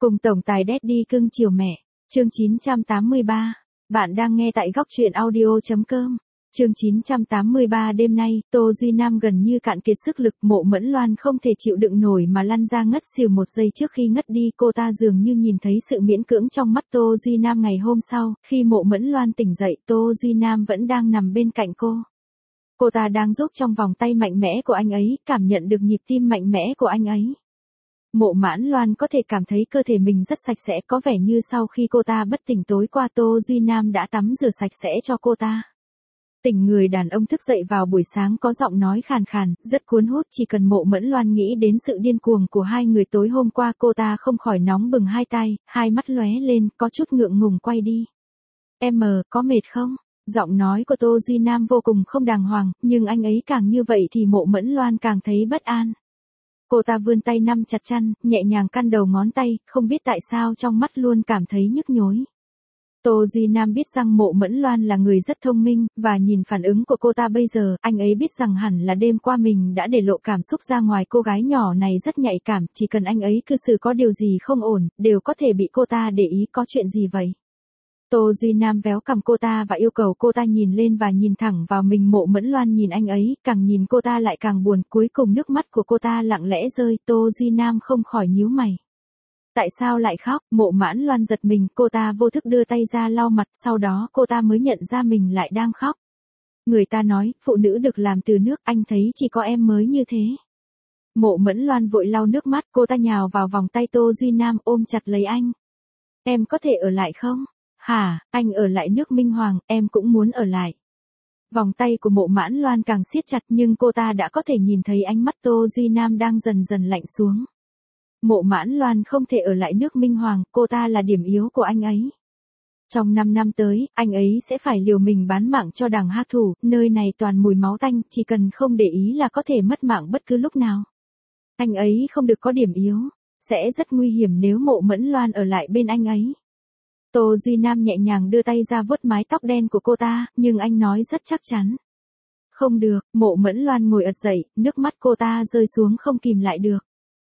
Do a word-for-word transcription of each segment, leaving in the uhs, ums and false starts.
Cùng tổng tài Daddy cưng chiều mẹ. Chương chín trăm tám mươi ba. Bạn đang nghe tại góc truyện audio chấm com. Chương chín trăm tám mươi ba đêm nay, Tô Duy Nam gần như cạn kiệt sức lực, Mộ Mẫn Loan không thể chịu đựng nổi mà lăn ra ngất xỉu một giây trước khi ngất đi. Cô ta dường như nhìn thấy sự miễn cưỡng trong mắt Tô Duy Nam ngày hôm sau, khi Mộ Mẫn Loan tỉnh dậy, Tô Duy Nam vẫn đang nằm bên cạnh cô. Cô ta đang giúp trong vòng tay mạnh mẽ của anh ấy, cảm nhận được nhịp tim mạnh mẽ của anh ấy. Mộ Mẫn Loan có thể cảm thấy cơ thể mình rất sạch sẽ, có vẻ như sau khi cô ta bất tỉnh tối qua Tô Duy Nam đã tắm rửa sạch sẽ cho cô ta. Tỉnh người đàn ông thức dậy vào buổi sáng có giọng nói khàn khàn, rất cuốn hút. Chỉ cần Mộ Mẫn Loan nghĩ đến sự điên cuồng của hai người tối hôm qua, cô ta không khỏi nóng bừng hai tay, hai mắt lóe lên, có chút ngượng ngùng quay đi. Em mờ, có mệt không? Giọng nói của Tô Duy Nam vô cùng không đàng hoàng, nhưng anh ấy càng như vậy thì Mộ Mẫn Loan càng thấy bất an. Cô ta vươn tay nắm chặt chăn, nhẹ nhàng căn đầu ngón tay, không biết tại sao trong mắt luôn cảm thấy nhức nhối. Tô Duy Nam biết rằng Mộ Mẫn Loan là người rất thông minh, và nhìn phản ứng của cô ta bây giờ, anh ấy biết rằng hẳn là đêm qua mình đã để lộ cảm xúc ra ngoài. Cô gái nhỏ này rất nhạy cảm, chỉ cần anh ấy cư xử có điều gì không ổn, đều có thể bị cô ta để ý. Có chuyện gì vậy? Tô Duy Nam véo cằm cô ta và yêu cầu cô ta nhìn lên và nhìn thẳng vào mình. Mộ Mẫn Loan nhìn anh ấy, càng nhìn cô ta lại càng buồn, cuối cùng nước mắt của cô ta lặng lẽ rơi. Tô Duy Nam không khỏi nhíu mày. Tại sao lại khóc? Mộ Mẫn Loan giật mình, cô ta vô thức đưa tay ra lau mặt, sau đó cô ta mới nhận ra mình lại đang khóc. Người ta nói, phụ nữ được làm từ nước, anh thấy chỉ có em mới như thế. Mộ Mẫn Loan vội lau nước mắt, cô ta nhào vào vòng tay Tô Duy Nam ôm chặt lấy anh. Em có thể ở lại không? Hả, anh ở lại nước Minh Hoàng, em cũng muốn ở lại. Vòng tay của Mộ Mẫn Loan càng siết chặt, nhưng cô ta đã có thể nhìn thấy ánh mắt Tô Duy Nam đang dần dần lạnh xuống. Mộ Mẫn Loan không thể ở lại nước Minh Hoàng, cô ta là điểm yếu của anh ấy. Trong năm năm tới, anh ấy sẽ phải liều mình bán mạng cho đảng Hạ Thủ, nơi này toàn mùi máu tanh, chỉ cần không để ý là có thể mất mạng bất cứ lúc nào. Anh ấy không được có điểm yếu, sẽ rất nguy hiểm nếu Mộ Mẫn Loan ở lại bên anh ấy. Tô Duy Nam nhẹ nhàng đưa tay ra vuốt mái tóc đen của cô ta, nhưng anh nói rất chắc chắn. Không được. Mộ Mẫn Loan ngồi ật dậy, nước mắt cô ta rơi xuống không kìm lại được.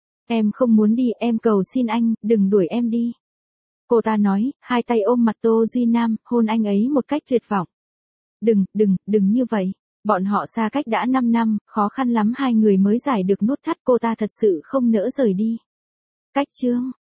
Em không muốn đi, em cầu xin anh, đừng đuổi em đi. Cô ta nói, hai tay ôm mặt Tô Duy Nam, hôn anh ấy một cách tuyệt vọng. Đừng, đừng, đừng như vậy. Bọn họ xa cách đã năm năm, khó khăn lắm hai người mới giải được nút thắt. Cô ta thật sự không nỡ rời đi. Cách chương.